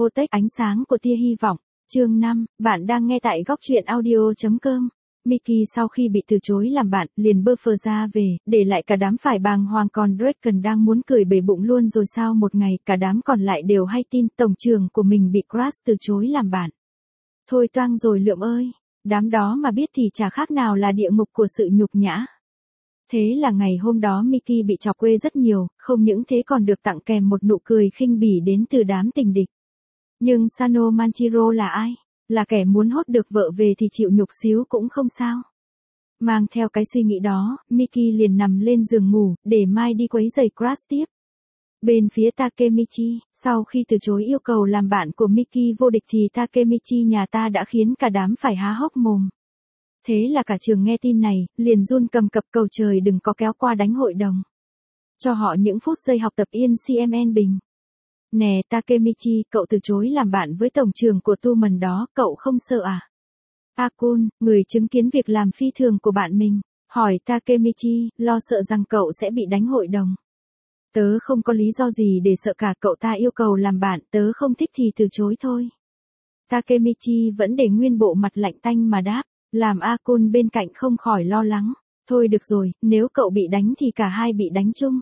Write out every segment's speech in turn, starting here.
Protect ánh sáng của tia hy vọng. Chương 5, bạn đang nghe tại góc truyện audio.com. Mickey sau khi bị từ chối làm bạn, liền bơ phờ ra về, để lại cả đám phải bàng hoàng, còn Draken đang muốn cười bể bụng luôn rồi sao. Một ngày, cả đám còn lại đều hay tin tổng trưởng của mình bị Crash từ chối làm bạn. Thôi toang rồi Lượm ơi, đám đó mà biết thì chả khác nào là địa ngục của sự nhục nhã. Thế là ngày hôm đó Mickey bị chọc quê rất nhiều, không những thế còn được tặng kèm một nụ cười khinh bỉ đến từ đám tình địch. Nhưng Sano Manchiro là ai? Là kẻ muốn hốt được vợ về thì chịu nhục xíu cũng không sao. Mang theo cái suy nghĩ đó, Mickey liền nằm lên giường ngủ, để mai đi quấy rầy Crash tiếp. Bên phía Takemichi, sau khi từ chối yêu cầu làm bạn của Mickey vô địch thì Takemichi nhà ta đã khiến cả đám phải há hốc mồm. Thế là cả trường nghe tin này, liền run cầm cập cầu trời đừng có kéo qua đánh hội đồng. Cho họ những phút giây học tập yên CMN bình. Nè Takemichi, cậu từ chối làm bạn với tổng trưởng của tu mần đó, cậu không sợ à? Akun, người chứng kiến việc làm phi thường của bạn mình, hỏi Takemichi, lo sợ rằng cậu sẽ bị đánh hội đồng. Tớ không có lý do gì để sợ cả, cậu ta yêu cầu làm bạn, tớ không thích thì từ chối thôi. Takemichi vẫn để nguyên bộ mặt lạnh tanh mà đáp, làm Akun bên cạnh không khỏi lo lắng. Thôi được rồi, nếu cậu bị đánh thì cả hai bị đánh chung.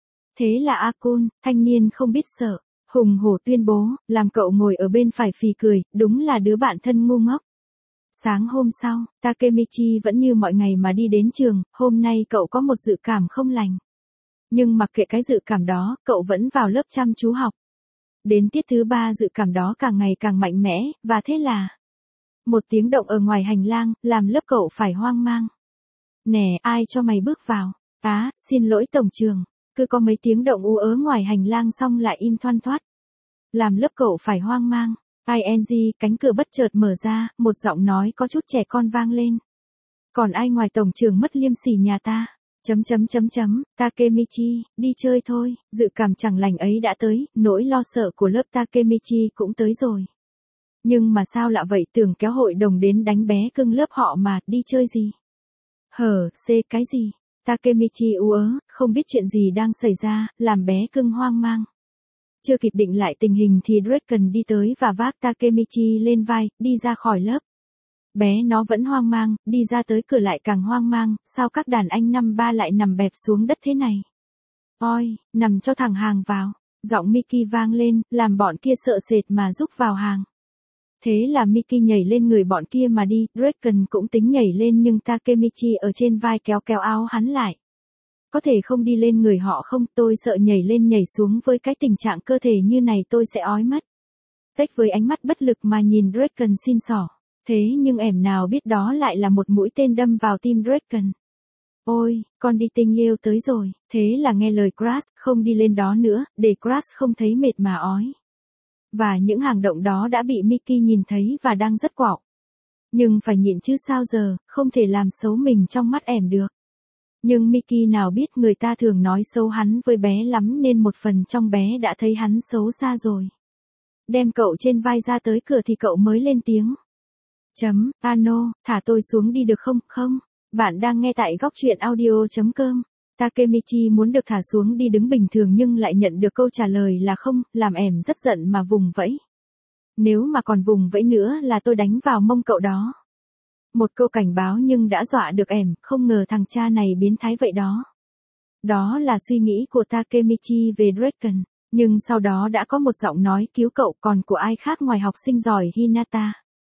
Thế là Akun, thanh niên không biết sợ, hùng hổ tuyên bố, làm cậu ngồi ở bên phải phì cười, đúng là đứa bạn thân ngu ngốc. Sáng hôm sau, Takemichi vẫn như mọi ngày mà đi đến trường, hôm nay cậu có một dự cảm không lành. Nhưng mặc kệ cái dự cảm đó, cậu vẫn vào lớp chăm chú học. Đến tiết thứ 3 dự cảm đó càng ngày càng mạnh mẽ, và thế là một tiếng động ở ngoài hành lang, làm lớp cậu phải hoang mang. Nè, ai cho mày bước vào? Xin lỗi tổng trưởng. Cứ có mấy tiếng động ú ớ ngoài hành lang xong lại im thoăn thoắt. Làm lớp cậu phải hoang mang. ING, cánh cửa bất chợt mở ra, một giọng nói có chút trẻ con vang lên. Còn ai ngoài tổng trưởng mất liêm sỉ nhà ta? Takemichi, đi chơi thôi, dự cảm chẳng lành ấy đã tới, nỗi lo sợ của lớp Takemichi cũng tới rồi. Nhưng mà sao lạ vậy, tưởng kéo hội đồng đến đánh bé cưng lớp họ mà, đi chơi gì? Cái gì? Takemichi ú ớ, không biết chuyện gì đang xảy ra, làm bé cưng hoang mang. Chưa kịp định lại tình hình thì Draken đi tới và vác Takemichi lên vai, đi ra khỏi lớp. Bé nó vẫn hoang mang, đi ra tới cửa lại càng hoang mang, sao các đàn anh năm ba lại nằm bẹp xuống đất thế này? Ôi, nằm cho thẳng hàng vào, giọng Mickey vang lên, làm bọn kia sợ sệt mà rúc vào hàng. Thế là Mickey nhảy lên người bọn kia mà đi, Draken cũng tính nhảy lên nhưng Takemichi ở trên vai kéo kéo áo hắn lại. Có thể không đi lên người họ không, tôi sợ nhảy lên nhảy xuống với cái tình trạng cơ thể như này tôi sẽ ói mất. Tách với ánh mắt bất lực mà nhìn Draken xin xỏ. Thế nhưng ẻm nào biết đó lại là một mũi tên đâm vào tim Draken. Ôi, con đi tình yêu tới rồi, thế là nghe lời Crash, không đi lên đó nữa, để Crash không thấy mệt mà ói. Và những hàng động đó đã bị Mickey nhìn thấy và đang rất quạo. Nhưng phải nhịn chứ sao giờ, không thể làm xấu mình trong mắt ẻm được. Nhưng Mickey nào biết người ta thường nói xấu hắn với bé lắm nên một phần trong bé đã thấy hắn xấu xa rồi. Đem cậu trên vai ra tới cửa thì cậu mới lên tiếng. Ano, thả tôi xuống đi được không? Không, bạn đang nghe tại góc truyện audio.com. Takemichi muốn được thả xuống đi đứng bình thường nhưng lại nhận được câu trả lời là không, làm ẻm rất giận mà vùng vẫy. Nếu mà còn vùng vẫy nữa là tôi đánh vào mông cậu đó. Một câu cảnh báo nhưng đã dọa được ẻm, không ngờ thằng cha này biến thái vậy đó. Đó là suy nghĩ của Takemichi về Draken, nhưng sau đó đã có một giọng nói cứu cậu, còn của ai khác ngoài học sinh giỏi Hinata.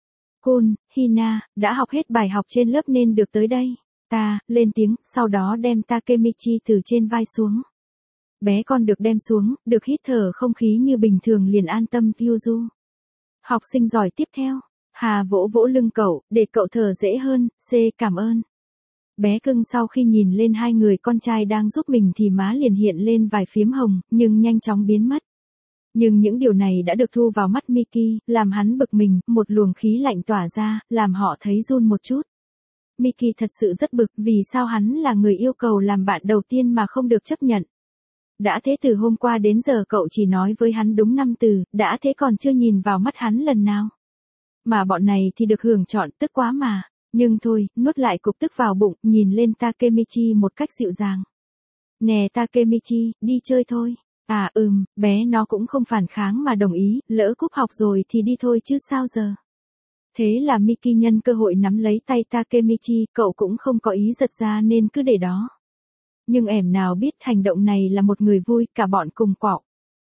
Hina, đã học hết bài học trên lớp nên được tới đây. Ta, lên tiếng, sau đó đem Takemichi từ trên vai xuống. Bé con được đem xuống, được hít thở không khí như bình thường liền an tâm Yuzu. Học sinh giỏi tiếp theo. Hà vỗ vỗ lưng cậu, để cậu thở dễ hơn, cảm ơn. Bé cưng sau khi nhìn lên hai người con trai đang giúp mình thì má liền hiện lên vài phiếm hồng, nhưng nhanh chóng biến mất. Nhưng những điều này đã được thu vào mắt Mickey, làm hắn bực mình, một luồng khí lạnh tỏa ra, làm họ thấy run một chút. Mickey thật sự rất bực vì sao hắn là người yêu cầu làm bạn đầu tiên mà không được chấp nhận. Đã thế từ hôm qua đến giờ cậu chỉ nói với hắn đúng 5 từ, đã thế còn chưa nhìn vào mắt hắn lần nào. Mà bọn này thì được hưởng chọn, tức quá mà. Nhưng thôi, nuốt lại cục tức vào bụng, nhìn lên Takemichi một cách dịu dàng. Nè Takemichi, đi chơi thôi. Bé nó cũng không phản kháng mà đồng ý, lỡ cúp học rồi thì đi thôi chứ sao giờ. Thế là Miki nhân cơ hội nắm lấy tay Takemichi, cậu cũng không có ý giật ra nên cứ để đó. Nhưng ẻm nào biết hành động này là một người vui, cả bọn cùng quạo.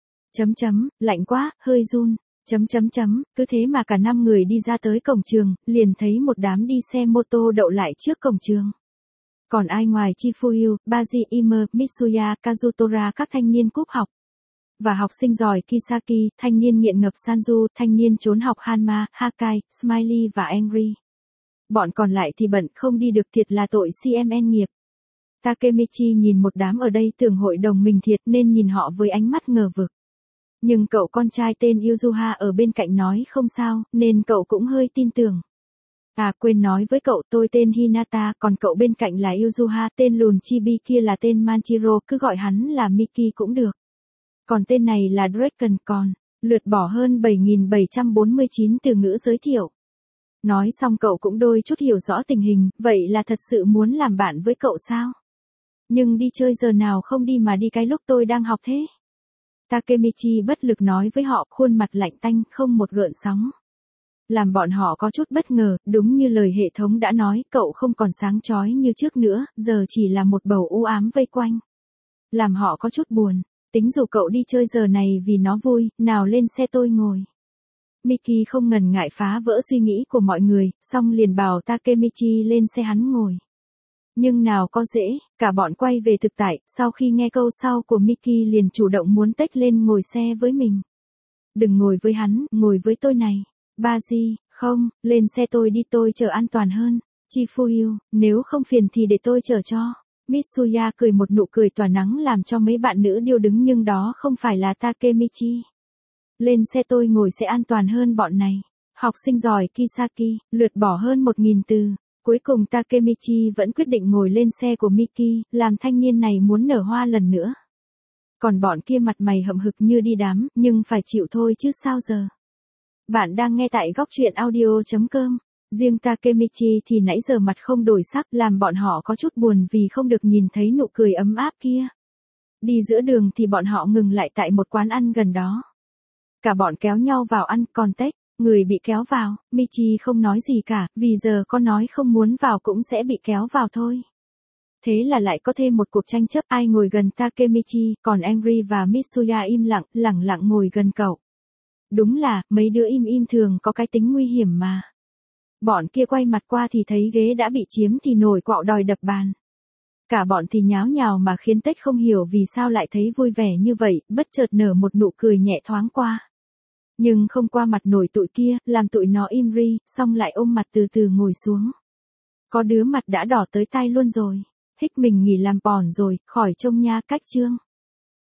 Lạnh quá, hơi run. Cứ thế mà cả 5 người đi ra tới cổng trường, liền thấy một đám đi xe mô tô đậu lại trước cổng trường. Còn ai ngoài Chifuyu, Baji Ime, Mitsuya, Kazutora, các thanh niên cúp học. Và học sinh giỏi Kisaki, thanh niên nghiện ngập Sanju, thanh niên trốn học Hanma, Hakai, Smiley và Angry. Bọn còn lại thì bận không đi được, thiệt là tội CMN nghiệp. Takemichi nhìn một đám ở đây tưởng hội đồng mình thiệt nên nhìn họ với ánh mắt ngờ vực. Nhưng cậu con trai tên Yuzuha ở bên cạnh nói không sao, nên cậu cũng hơi tin tưởng. Quên nói với cậu, tôi tên Hinata, còn cậu bên cạnh là Yuzuha, tên lùn chibi kia là tên Manchiro, cứ gọi hắn là Miki cũng được. Còn tên này là Draken, còn lượt bỏ hơn 7.749 từ ngữ giới thiệu. Nói xong cậu cũng đôi chút hiểu rõ tình hình, vậy là thật sự muốn làm bạn với cậu sao? Nhưng đi chơi giờ nào không đi mà đi cái lúc tôi đang học thế? Takemichi bất lực nói với họ, khuôn mặt lạnh tanh, không một gợn sóng. Làm bọn họ có chút bất ngờ, đúng như lời hệ thống đã nói, cậu không còn sáng chói như trước nữa, giờ chỉ là một bầu u ám vây quanh. Làm họ có chút buồn, tính rủ cậu đi chơi giờ này vì nó vui, nào lên xe tôi ngồi. Miki không ngần ngại phá vỡ suy nghĩ của mọi người, xong liền bảo Takemichi lên xe hắn ngồi. Nhưng nào có dễ, cả bọn quay về thực tại, sau khi nghe câu sau của Miki liền chủ động muốn tếch lên ngồi xe với mình. Đừng ngồi với hắn, ngồi với tôi này. Baji, không, lên xe tôi đi, tôi chở an toàn hơn. Chifuyu, nếu không phiền thì để tôi chở cho. Mitsuya cười một nụ cười tỏa nắng làm cho mấy bạn nữ điêu đứng, nhưng đó không phải là Takemichi. Lên xe tôi ngồi sẽ an toàn hơn bọn này. Học sinh giỏi Kisaki, lượt bỏ hơn 1.000 từ. Cuối cùng Takemichi vẫn quyết định ngồi lên xe của Miki, làm thanh niên này muốn nở hoa lần nữa. Còn bọn kia mặt mày hậm hực như đi đám, nhưng phải chịu thôi chứ sao giờ. Bạn đang nghe tại góc truyện audio.com. Riêng Takemichi thì nãy giờ mặt không đổi sắc, làm bọn họ có chút buồn vì không được nhìn thấy nụ cười ấm áp kia. Đi giữa đường thì bọn họ ngừng lại tại một quán ăn gần đó. Cả bọn kéo nhau vào ăn, còn Tech, người bị kéo vào, Michi không nói gì cả, vì giờ con nói không muốn vào cũng sẽ bị kéo vào thôi. Thế là lại có thêm một cuộc tranh chấp ai ngồi gần Takemichi, còn Angry và Mitsuya im lặng, lẳng lặng ngồi gần cậu. Đúng là, mấy đứa im im thường có cái tính nguy hiểm mà. Bọn kia quay mặt qua thì thấy ghế đã bị chiếm thì nổi quạo đòi đập bàn. Cả bọn thì nháo nhào mà khiến Tech không hiểu vì sao lại thấy vui vẻ như vậy, bất chợt nở một nụ cười nhẹ thoáng qua. Nhưng không qua mặt nổi tụi kia, làm tụi nó im ri, xong lại ôm mặt từ từ ngồi xuống. Có đứa mặt đã đỏ tới tai luôn rồi. Hích mình nghỉ làm bòn rồi, khỏi trông nha cách chương.